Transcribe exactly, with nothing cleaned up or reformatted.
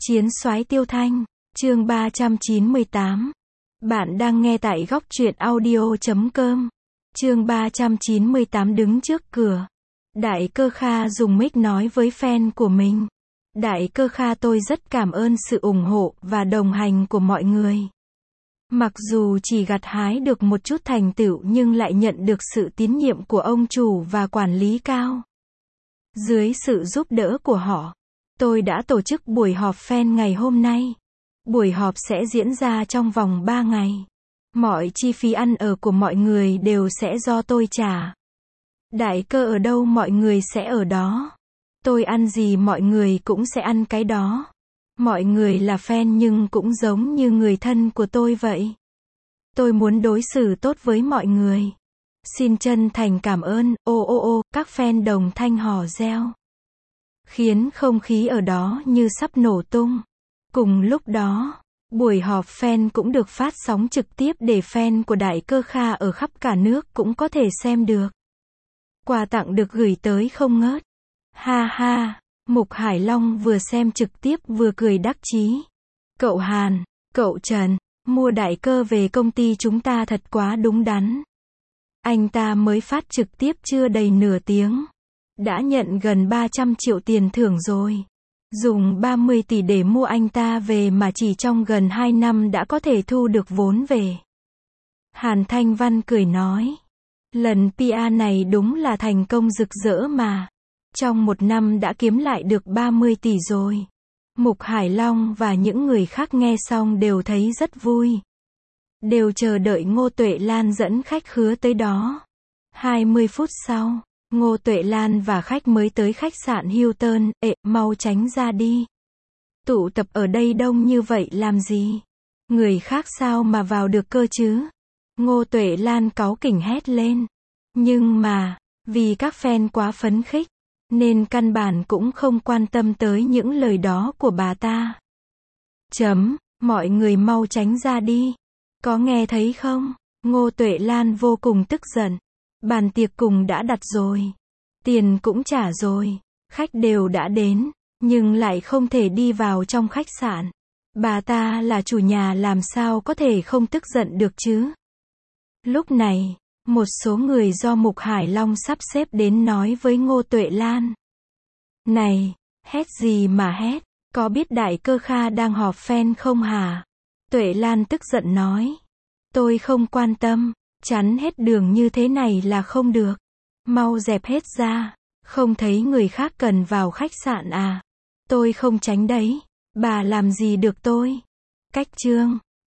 Chiến soái Tiêu Thanh, chương ba trăm chín mươi tám. Bạn đang nghe tại góc truyện audio chấm com. Chương ba trăm chín mươi tám đứng trước cửa. Đại Cơ Kha dùng mic nói với fan của mình. Đại Cơ Kha, tôi rất cảm ơn sự ủng hộ và đồng hành của mọi người. Mặc dù chỉ gặt hái được một chút thành tựu nhưng lại nhận được sự tín nhiệm của ông chủ và quản lý cao. Dưới sự giúp đỡ của họ, tôi đã tổ chức buổi họp fan ngày hôm nay. Buổi họp sẽ diễn ra trong vòng ba ngày. Mọi chi phí ăn ở của mọi người đều sẽ do tôi trả. Đại Cơ ở đâu mọi người sẽ ở đó. Tôi ăn gì mọi người cũng sẽ ăn cái đó. Mọi người là fan nhưng cũng giống như người thân của tôi vậy. Tôi muốn đối xử tốt với mọi người. Xin chân thành cảm ơn, ô ô ô, các fan đồng thanh hò reo. Khiến không khí ở đó như sắp nổ tung. Cùng lúc đó, buổi họp fan cũng được phát sóng trực tiếp để fan của Đại Cơ Kha ở khắp cả nước cũng có thể xem được. Quà tặng được gửi tới không ngớt. Ha ha, Mục Hải Long vừa xem trực tiếp vừa cười đắc chí. Cậu Hàn, cậu Trần, mua Đại Cơ về công ty chúng ta thật quá đúng đắn. Anh ta mới phát trực tiếp chưa đầy nửa tiếng. Đã nhận gần ba trăm triệu tiền thưởng rồi. Dùng ba mươi tỷ để mua anh ta về mà chỉ trong gần hai năm đã có thể thu được vốn về. Hàn Thanh Văn cười nói. Lần pê e này đúng là thành công rực rỡ mà. Trong một năm đã kiếm lại được ba mươi tỷ rồi. Mục Hải Long và những người khác nghe xong đều thấy rất vui. Đều chờ đợi Ngô Tuệ Lan dẫn khách khứa tới đó. hai mươi phút sau, Ngô Tuệ Lan và khách mới tới khách sạn Hilton. Ệ, mau tránh ra đi. Tụ tập ở đây đông như vậy làm gì? Người khác sao mà vào được cơ chứ? Ngô Tuệ Lan cáu kỉnh hét lên. Nhưng mà, vì các fan quá phấn khích, nên căn bản cũng không quan tâm tới những lời đó của bà ta. Chấm, mọi người mau tránh ra đi. Có nghe thấy không? Ngô Tuệ Lan vô cùng tức giận. Bàn tiệc cùng đã đặt rồi. Tiền cũng trả rồi. Khách đều đã đến. Nhưng lại không thể đi vào trong khách sạn. Bà ta là chủ nhà làm sao có thể không tức giận được chứ? Lúc này, một số người do Mục Hải Long sắp xếp đến nói với Ngô Tuệ Lan. Này, hét gì mà hét? Có biết Đại Cơ Kha đang họp fan không hả? Tuệ Lan tức giận nói. Tôi không quan tâm, chắn hết đường như thế này là không được. Mau dẹp hết ra, không thấy người khác cần vào khách sạn à? Tôi không tránh đấy, bà làm gì được tôi? Cách chương